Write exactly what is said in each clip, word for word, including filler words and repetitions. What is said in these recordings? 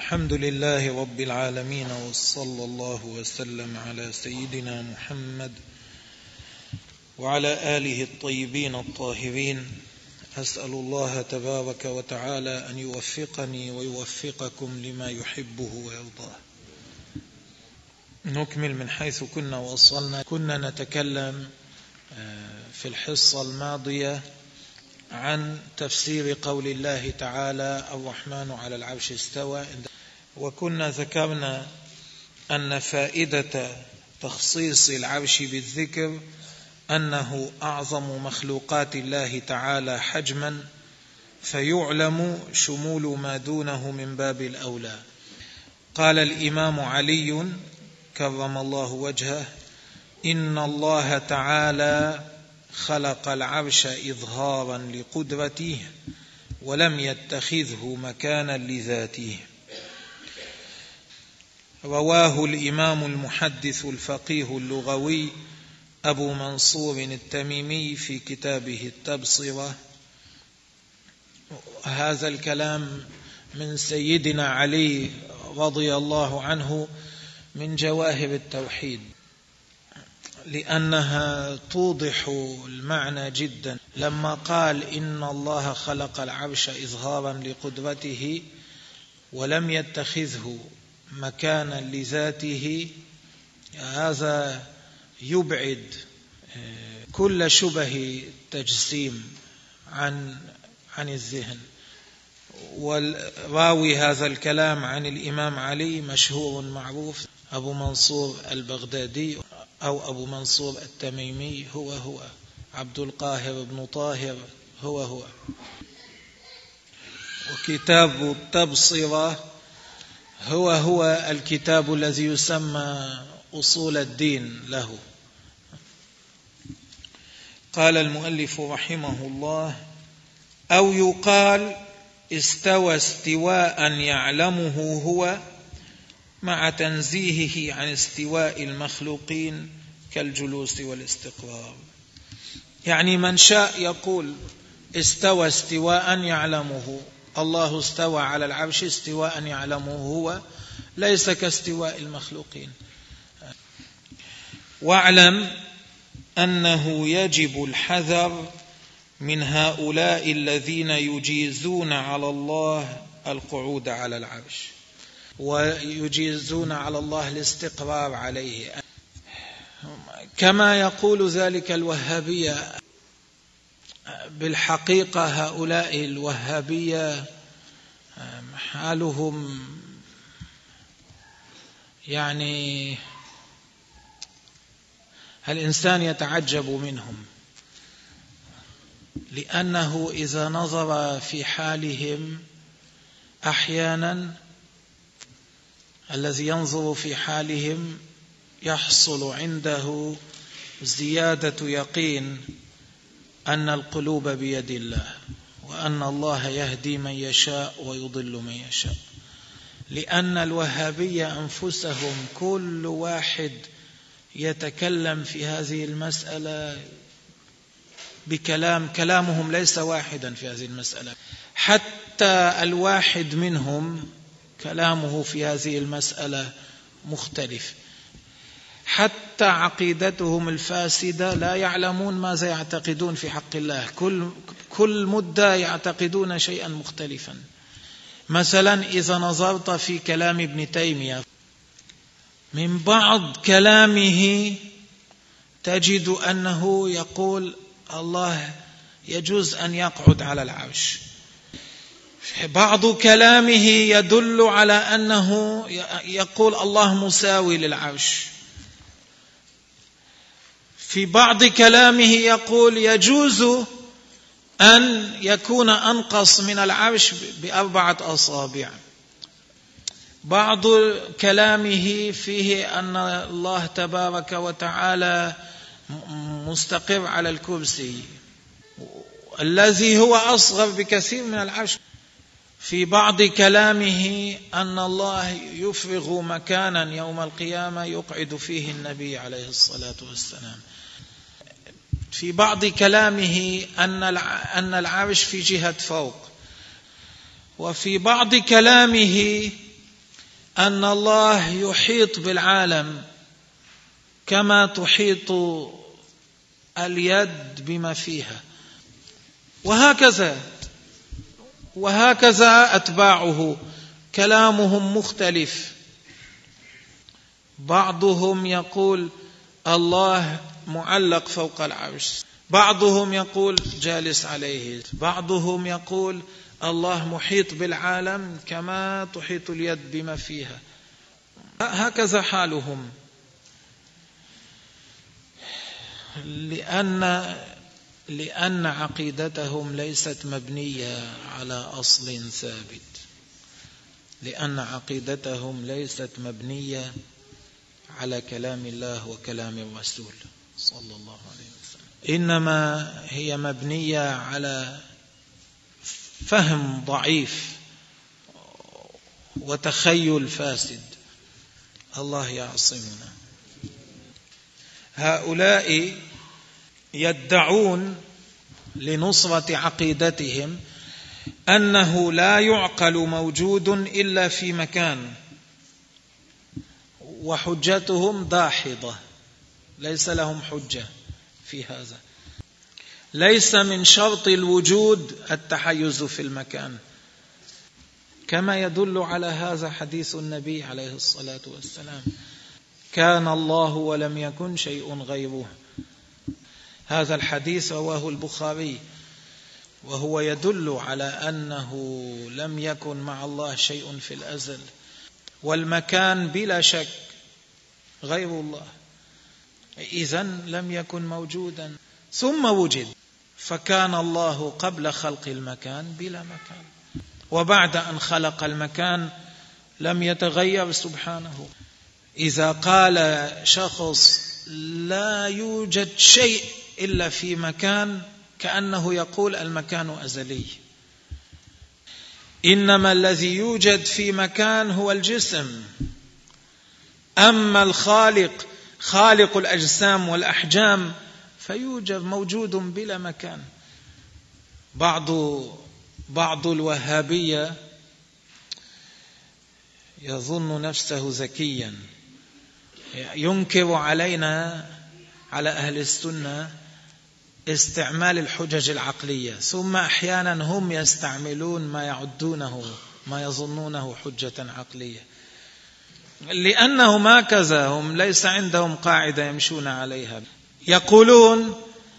الحمد لله رب العالمين، وصلى الله وسلم على سيدنا محمد وعلى آله الطيبين الطاهرين. أسأل الله تبارك وتعالى أن يوفقني ويوفقكم لما يحبه ويرضاه. نكمل من حيث كنا وصلنا. كنا نتكلم في الحصة الماضية عن تفسير قول الله تعالى الرحمن على العرش استوى، وكنا ذكرنا أن فائدة تخصيص العرش بالذكر أنه أعظم مخلوقات الله تعالى حجما، فيعلم شمول ما دونه من باب الأولى. قال الإمام علي كرم الله وجهه: إن الله تعالى خلق العرش إظهارا لقدرته ولم يتخذه مكانا لذاته. رواه الإمام المحدث الفقيه اللغوي أبو منصور التميمي في كتابه التبصرة. هذا الكلام من سيدنا علي رضي الله عنه من جواهر التوحيد، لأنها توضح المعنى جدا. لما قال إن الله خلق العرش إظهارا لقدرته ولم يتخذه مكانا لذاته، هذا يبعد كل شبه تجسيم عن عن الذهن. والراوي هذا الكلام عن الإمام علي مشهور معروف، أبو منصور البغدادي أو أبو منصور التميمي، هو هو عبد القاهر بن طاهر، هو هو. وكتاب التبصرة هو هو الكتاب الذي يسمى أصول الدين له. قال المؤلف رحمه الله: أو يقال استوى استواء يعلمه هو مع تنزيهه عن استواء المخلوقين كالجلوس والاستقرار. يعني من شاء يقول استوى استواء يعلمه، الله استوى على العرش استواء يعلمه هو، ليس كاستواء المخلوقين. واعلم أنه يجب الحذر من هؤلاء الذين يجيزون على الله القعود على العرش ويجيزون على الله الاستقرار عليه، كما يقول ذلك الوهابية. بالحقيقة هؤلاء الوهابية حالهم يعني الإنسان يتعجب منهم، لأنه إذا نظر في حالهم أحيانا الذي ينظر في حالهم يحصل عنده زيادة يقين أن القلوب بيد الله، وأن الله يهدي من يشاء ويضل من يشاء. لأن الوهابية أنفسهم كل واحد يتكلم في هذه المسألة بكلام، كلامهم ليس واحدا في هذه المسألة. حتى الواحد منهم كلامه في هذه المسألة مختلف. حتى عقيدتهم الفاسدة لا يعلمون ماذا يعتقدون في حق الله، كل كل مدة يعتقدون شيئا مختلفا. مثلا إذا نظرت في كلام ابن تيمية، من بعض كلامه تجد أنه يقول الله يجوز أن يقعد على العرش. بعض كلامه يدل على أنه يقول الله مساوي للعرش. في بعض كلامه يقول يجوز أن يكون أنقص من العرش بأربعة أصابع. بعض كلامه فيه أن الله تبارك وتعالى مستقر على الكرسي الذي هو أصغر بكثير من العرش. في بعض كلامه أن الله يفرغ مكانا يوم القيامة يقعد فيه النبي عليه الصلاة والسلام. في بعض كلامه أن العرش في جهة فوق. وفي بعض كلامه أن الله يحيط بالعالم كما تحيط اليد بما فيها، وهكذا وهكذا أتباعه كلامهم مختلف. بعضهم يقول الله معلق فوق العرش، بعضهم يقول جالس عليه، بعضهم يقول الله محيط بالعالم كما تحيط اليد بما فيها. هكذا حالهم، لأن لأن عقيدتهم ليست مبنية على أصل ثابت، لأن عقيدتهم ليست مبنية على كلام الله وكلام الرسول صلى الله عليه وسلم، إنما هي مبنية على فهم ضعيف وتخيل فاسد. الله يعصمنا. هؤلاء يدعون لنصرة عقيدتهم أنه لا يعقل موجود إلا في مكان، وحجتهم داحضة، ليس لهم حجة في هذا. ليس من شرط الوجود التحيز في المكان، كما يدل على هذا حديث النبي عليه الصلاة والسلام: كان الله ولم يكن شيء غيره. هذا الحديث رواه البخاري، وهو يدل على أنه لم يكن مع الله شيء في الأزل، والمكان بلا شك غير الله، إذن لم يكن موجودا ثم وجد، فكان الله قبل خلق المكان بلا مكان، وبعد أن خلق المكان لم يتغير سبحانه. إذا قال شخص لا يوجد شيء إلا في مكان، كأنه يقول المكان أزلي. إنما الذي يوجد في مكان هو الجسم، أما الخالق خالق الأجسام والأحجام فيوجد موجود بلا مكان. بعض بعض الوهابية يظن نفسه ذكيا، ينكر علينا على أهل السنة استعمال الحجج العقلية، ثم أحيانا هم يستعملون ما يعدونه ما يظنونه حجة عقلية، لأنهم هكذا، هم ليس عندهم قاعدة يمشون عليها. يقولون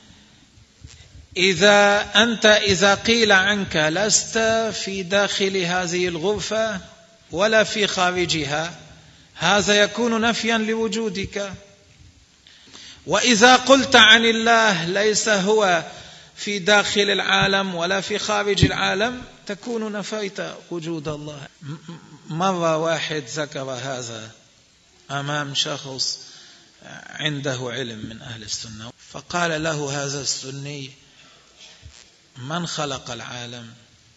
إذا أنت إذا قيل عنك لست في داخل هذه الغرفة ولا في خارجها، هذا يكون نفيا لوجودك، وإذا قلت عن الله ليس هو في داخل العالم ولا في خارج العالم تكون نفيت وجود الله. مرة واحد ذكر هذا أمام شخص عنده علم من أهل السنة، فقال له هذا السني: من خلق العالم؟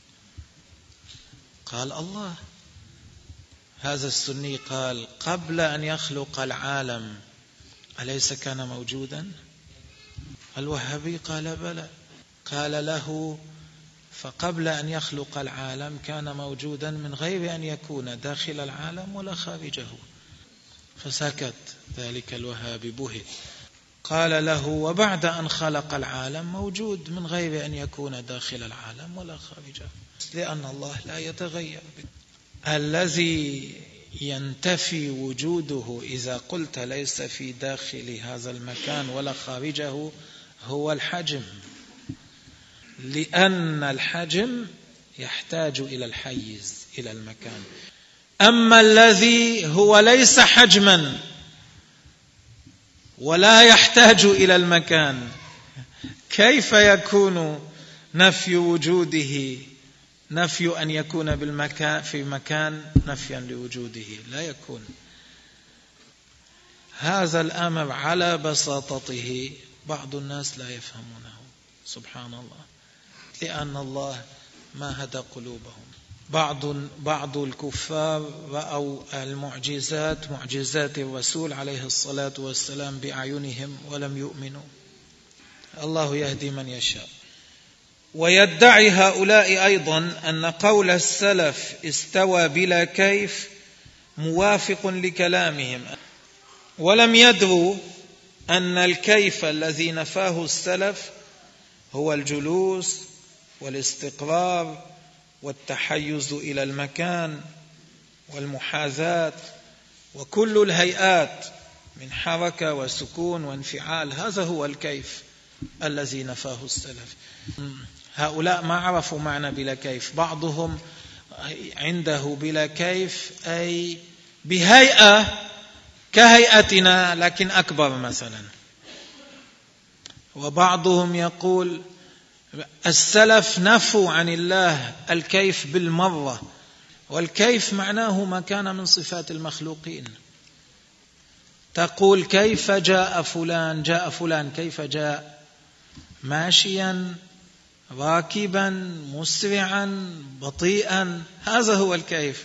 قال: الله. هذا السني قال: قبل أن يخلق العالم أليس كان موجودا؟ الوهابي قال: بلى. قال له: فقبل أن يخلق العالم كان موجودا من غير أن يكون داخل العالم ولا خارجه. فسكت ذلك الوهابي بهت. قال له: وبعد أن خلق العالم موجود من غير أن يكون داخل العالم ولا خارجه، لأن الله لا يتغير. الذي ينتفي وجوده إذا قلت ليس في داخل هذا المكان ولا خارجه هو الحجم، لأن الحجم يحتاج إلى الحيز، إلى المكان. أما الذي هو ليس حجما ولا يحتاج إلى المكان، كيف يكون نفي وجوده نفي أن يكون بالمكان في مكان نفيا لوجوده؟ لا يكون. هذا الأمر على بساطته بعض الناس لا يفهمونه، سبحان الله، لأن الله ما هدى قلوبهم. بعض بعض الكفار رأوا المعجزات معجزات الرسول عليه الصلاة والسلام بأعينهم ولم يؤمنوا. الله يهدي من يشاء. ويدعي هؤلاء أيضا أن قول السلف استوى بلا كيف موافق لكلامهم، ولم يدروا أن الكيف الذي نفاه السلف هو الجلوس والاستقرار والتحيز إلى المكان والمحاذاة وكل الهيئات من حركة وسكون وانفعال. هذا هو الكيف الذي نفاه السلف. هؤلاء ما عرفوا معنى بلا كيف. بعضهم عنده بلا كيف أي بهيئة كهيئتنا لكن أكبر مثلا، وبعضهم يقول السلف نفوا عن الله الكيف بالمرة، والكيف معناه ما كان من صفات المخلوقين. تقول كيف جاء فلان، جاء فلان كيف جاء؟ ماشيا، راكبا، مسرعا، بطيئا، هذا هو الكيف.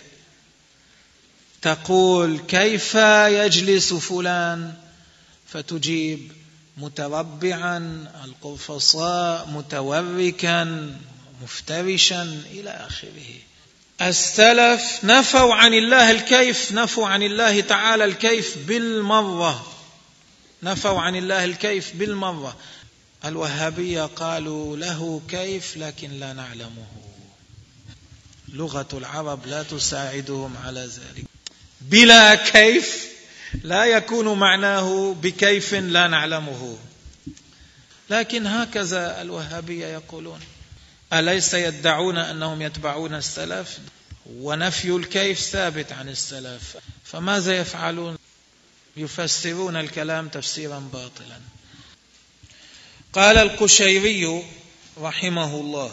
تقول كيف يجلس فلان، فتجيب متربعا، القرفصاء، متوركا، مفترشا إلى آخره. السلف نفوا عن الله الكيف، نفوا عن الله تعالى الكيف بالمرة، نفوا عن الله الكيف بالمرة. الوهابية قالوا له كيف لكن لا نعلمه، لغة العرب لا تساعدهم على ذلك. بلا كيف لا يكون معناه بكيف لا نعلمه، لكن هكذا الوهابية يقولون. أليس يدعون أنهم يتبعون السلف؟ ونفي الكيف ثابت عن السلف، فماذا يفعلون؟ يفسرون الكلام تفسيرا باطلا. قال القشيري رحمه الله: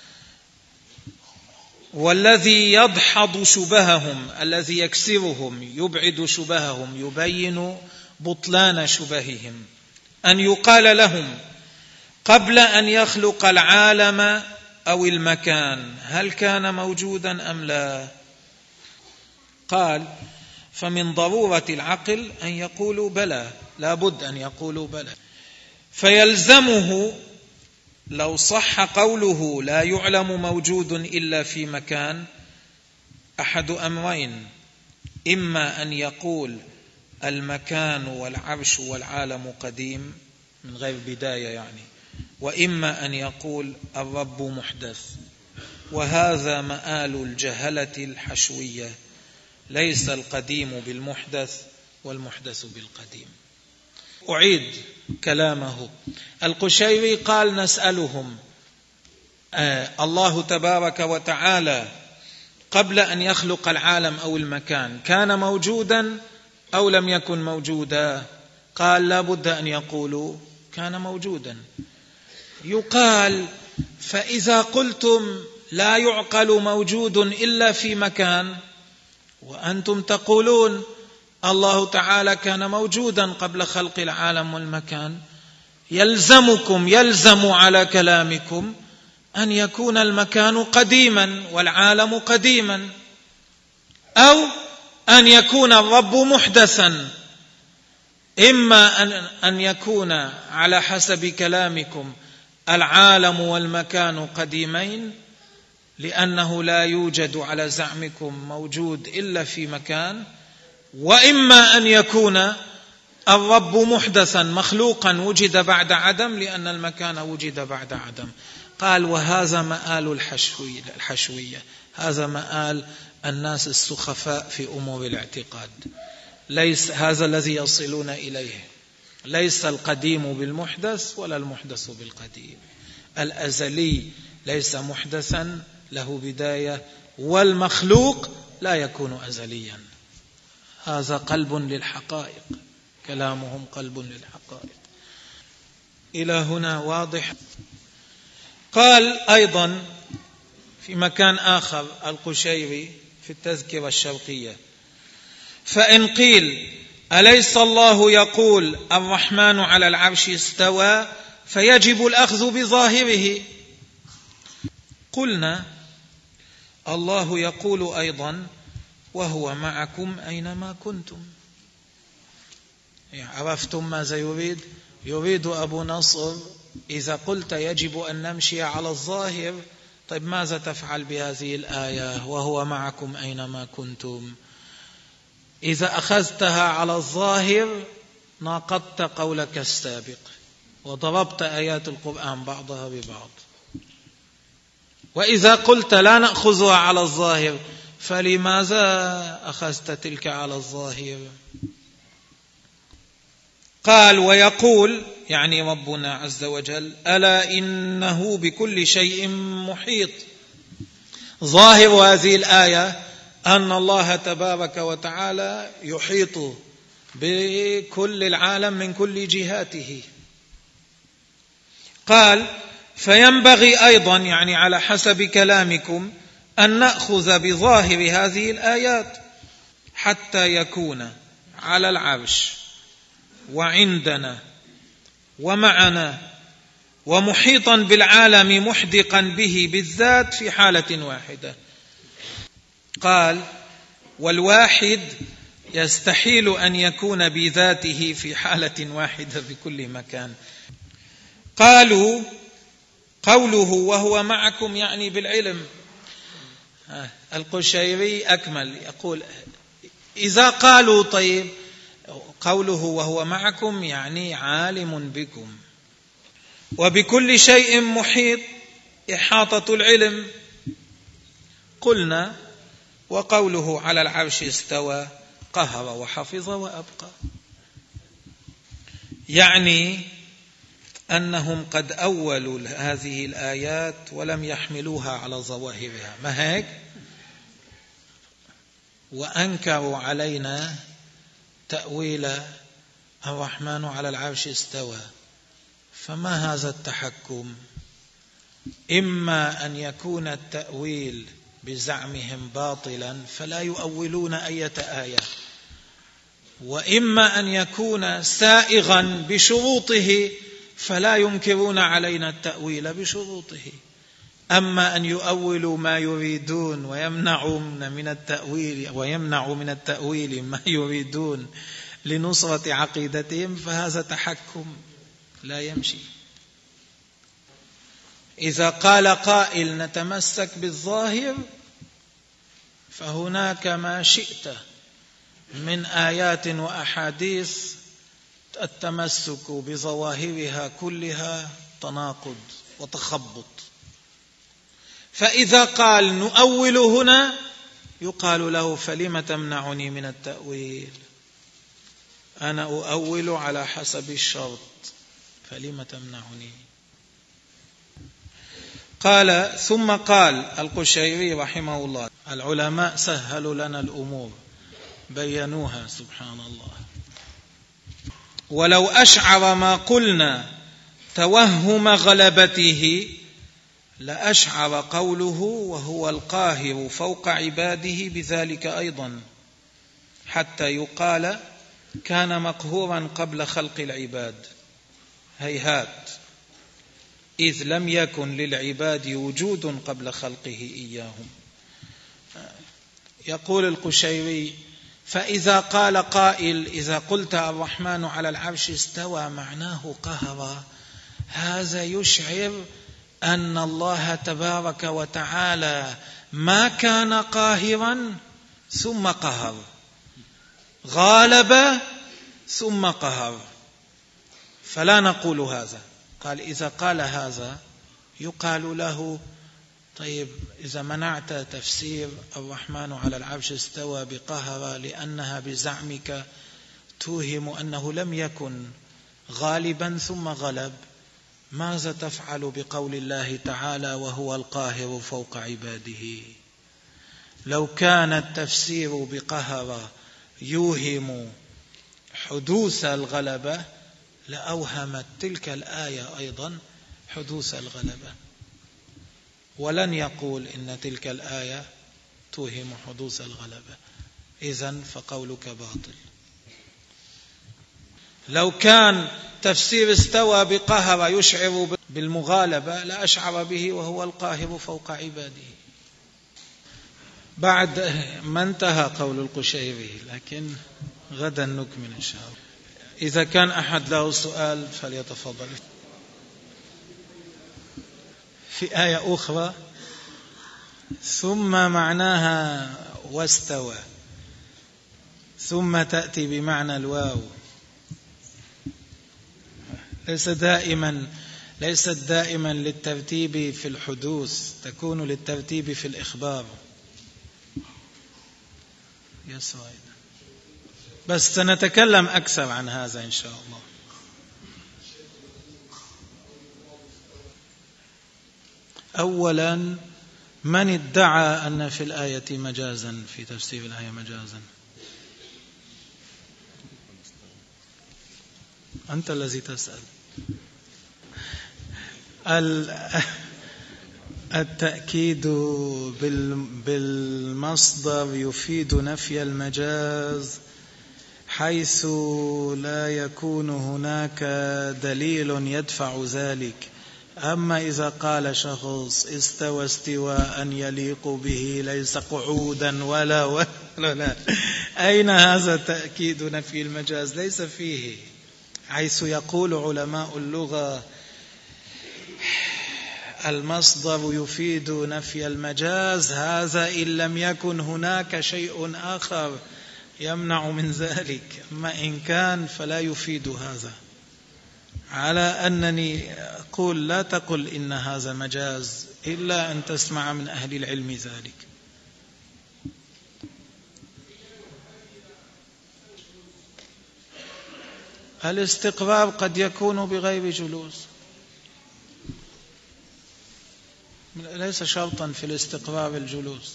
والذي يدحض شبههم، الذي يكسرهم يبعد شبههم يبين بطلان شبههم، أن يقال لهم قبل أن يخلق العالم أو المكان هل كان موجودا أم لا؟ قال: فمن ضرورة العقل أن يقولوا بلى، لا بد أن يقولوا بلى. فيلزمه لو صح قوله لا يعلم موجود إلا في مكان أحد أمرين: إما أن يقول المكان والعرش والعالم قديم من غير بداية يعني، وإما أن يقول الرب محدث. وهذا مآل الجهلة الحشوية، ليس القديم بالمحدث والمحدث بالقديم. أعيد كلامه. القشيري قال: نسألهم آه الله تبارك وتعالى قبل أن يخلق العالم أو المكان كان موجودا أو لم يكن موجودا؟ قال: لا بد أن يقولوا كان موجودا. يقال: فإذا قلتم لا يعقل موجود إلا في مكان، وأنتم تقولون الله تعالى كان موجودا قبل خلق العالم والمكان، يلزمكم يلزم على كلامكم أن يكون المكان قديما والعالم قديما، أو أن يكون الرب محدثا. إما أن يكون على حسب كلامكم العالم والمكان قديمين لأنه لا يوجد على زعمكم موجود إلا في مكان، وإما أن يكون الرب محدثا مخلوقا وجد بعد عدم لأن المكان وجد بعد عدم. قال: وهذا مآل الحشوية, الحشوية هذا مآل الناس السخفاء في أمور الاعتقاد. ليس هذا الذي يصلون إليه، ليس القديم بالمحدث ولا المحدث بالقديم. الأزلي ليس محدثا له بداية، والمخلوق لا يكون أزليا. هذا قلب للحقائق، كلامهم قلب للحقائق. إلى هنا واضح؟ قال أيضا في مكان آخر القشيري في التذكرة الشرقية: فإن قيل أليس الله يقول الرحمن على العرش استوى فيجب الأخذ بظاهره؟ قلنا: الله يقول أيضا وهو معكم أينما كنتم. عرفتم ماذا يريد؟ يريد أبو نصر إذا قلت يجب أن نمشي على الظاهر، طيب ماذا تفعل بهذه الآية وهو معكم أينما كنتم؟ إذا أخذتها على الظاهر ناقضت قولك السابق وضربت آيات القرآن بعضها ببعض. وإذا قلت لا نأخذها على الظاهر فلماذا أخذت تلك على الظاهر؟ قال ويقول يعني ربنا عز وجل ألا إنه بكل شيء محيط. ظاهر هذه الآية أن الله تبارك وتعالى يحيط بكل العالم من كل جهاته. قال فينبغي أيضا يعني على حسب كلامكم أن نأخذ بظاهر هذه الآيات حتى يكون على العرش وعندنا ومعنا ومحيطا بالعالم محدقا به بالذات في حالة واحدة. قال والواحد يستحيل أن يكون بذاته في حالة واحدة بكل مكان. قالوا قوله وهو معكم يعني بالعلم. القشيري أكمل يقول إذا قالوا طيب قوله وهو معكم يعني عالم بكم، وبكل شيء محيط إحاطة العلم. قلنا وقوله على العرش استوى قهر وحفظ وأبقى، يعني أنهم قد أولوا هذه الآيات ولم يحملوها على ظواهرها، ما هيك؟ وأنكروا علينا تأويل الرحمن على العرش استوى. فما هذا التحكم؟ إما أن يكون التأويل بزعمهم باطلا فلا يؤولون أية آية، وإما أن يكون سائغا بشروطه فلا ينكرون علينا التأويل بشروطه. أما أن يؤولوا ما يريدون ويمنعوا من التأويل ويمنعوا من التأويل ما يريدون لنصرة عقيدتهم فهذا تحكم لا يمشي. إذا قال قائل نتمسك بالظاهر فهناك ما شئت من آيات وأحاديث التمسك بظواهرها كلها تناقض وتخبط. فإذا قال نؤول هنا يقال له فلم تمنعني من التأويل؟ أنا أؤول على حسب الشرط، فلم تمنعني؟ قال ثم قال القشيري رحمه الله العلماء سهلوا لنا الأمور بينوها سبحان الله. ولو أشعر ما قلنا توهم غلبته لأشعر قوله وهو القاهر فوق عباده بذلك أيضا، حتى يقال كان مقهورا قبل خلق العباد. هيهات، إذ لم يكن للعباد وجود قبل خلقه إياهم. يقول القشيري فإذا قال قائل إذا قلت الرحمن على العرش استوى معناه قهر، هذا يشعر أن الله تبارك وتعالى ما كان قاهرا ثم قهر، غالب ثم قهر، فلا نقول هذا. قال إذا قال هذا يقال له طيب إذا منعت تفسير الرحمن على العرش استوى بقهر لأنها بزعمك توهم أنه لم يكن غالبا ثم غلب، ماذا تفعل بقول الله تعالى وهو القاهر فوق عباده؟ لو كان التفسير بقهر يوهم حدوث الغلبة لأوهمت تلك الآية أيضا حدوث الغلبة، ولن يقول إن تلك الآية توهم حدوث الغلبة، إذن فقولك باطل. لو كان تفسير استوى بقهر يشعر بالمغالبة لأشعر به وهو القاهر فوق عباده. بعد ما انتهى قول القشيري، لكن غدا نكمل إن شاء الله. إذا كان أحد له سؤال فليتفضل. في آية أخرى ثم معناها واستوى، ثم تأتي بمعنى الواو، ليس دائما ليست دائما للترتيب في الحدوث، تكون للترتيب في الإخبار. بس سنتكلم أكثر عن هذا إن شاء الله. أولا، من ادعى أن في الآية مجازا، في تفسير الآية مجازا؟ أنت الذي تسأل. التأكيد بالمصدر يفيد نفي المجاز حيث لا يكون هناك دليل يدفع ذلك. أما إذا قال شخص استوى استواء يليق به ليس قعودا ولا ولا لا، أين هذا تأكيد نفي المجاز؟ ليس فيه. حيث يقول علماء اللغة المصدر يفيد نفي المجاز، هذا إن لم يكن هناك شيء آخر يمنع من ذلك. أما إن كان فلا يفيد هذا، على أنني أقول لا تقل إن هذا مجاز إلا أن تسمع من أهل العلم ذلك. الاستقرار قد يكون بغير جلوس، ليس شرطا في الاستقرار الجلوس،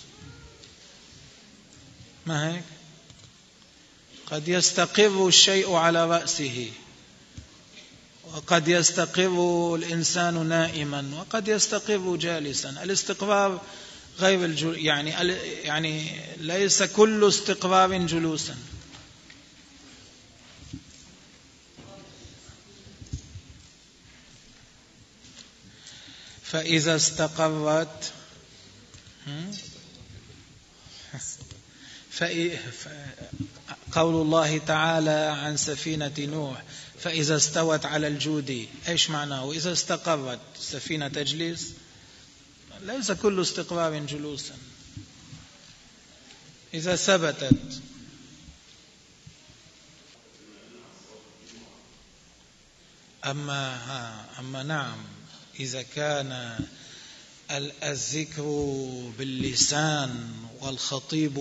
ما هيك؟ قد يستقر الشيء على رأسه، وقد يستقر الإنسان نائما، وقد يستقر جالسا. الاستقرار غير الجلوس، يعني يعني ليس كل استقرار جلوسا. فإذا استقرت قول الله تعالى عن سفينة نوح فإذا استوت على الجود، إيش معناه؟ إذا استقرت السفينة تجلس، ليس كل استقرار جلوسا. إذا ثبتت أما أما نعم، إذا كان الذكر باللسان والخطيب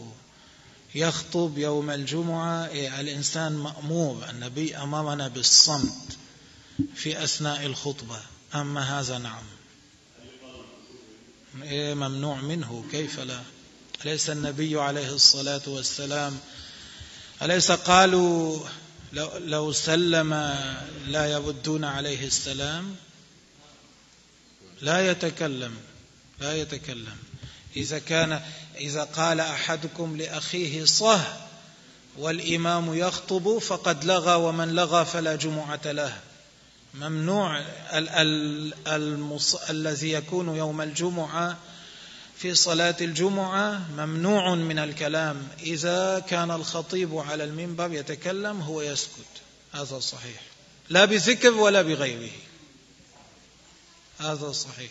يخطب يوم الجمعة، الإنسان مأمور، النبي أمرنا بالصمت في أثناء الخطبة. أما هذا نعم ممنوع منه، كيف لا؟ أليس النبي عليه الصلاة والسلام أليس قالوا لو, لو سلم لا يردون عليه السلام؟ لا يتكلم لا يتكلم إذا كان إذا قال أحدكم لأخيه صه والإمام يخطب فقد لغى، ومن لغى فلا جمعة له. ممنوع ال ال المص... الذي يكون يوم الجمعة في صلاة الجمعة ممنوع من الكلام. إذا كان الخطيب على المنبر يتكلم هو يسكت، هذا صحيح، لا بذكر ولا بغيره، هذا صحيح.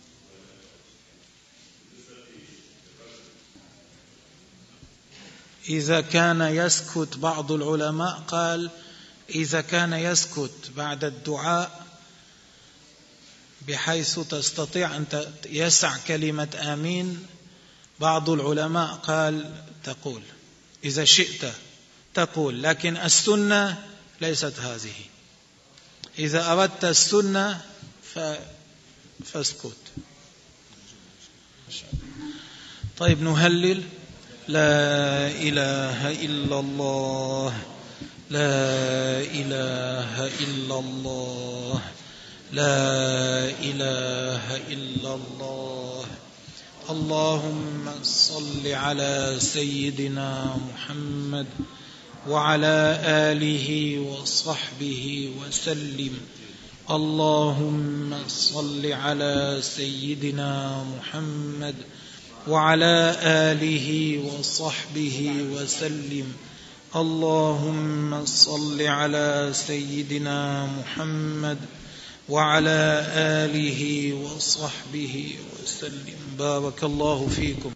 إذا كان يسكت، بعض العلماء قال إذا كان يسكت بعد الدعاء بحيث تستطيع أن يسع كلمة آمين، بعض العلماء قال تقول إذا شئت تقول، لكن السنة ليست هذه. إذا أردت السنة فاسكت. طيب نهلل: لا إله إلا الله، لا إله إلا الله، لا إله إلا الله. اللهم صل على سيدنا محمد وعلى آله وصحبه وسلم. اللهم صل على سيدنا محمد وعلى آله وصحبه وسلم. اللهم صل على سيدنا محمد وعلى آله وصحبه وسلم. بارك الله فيكم.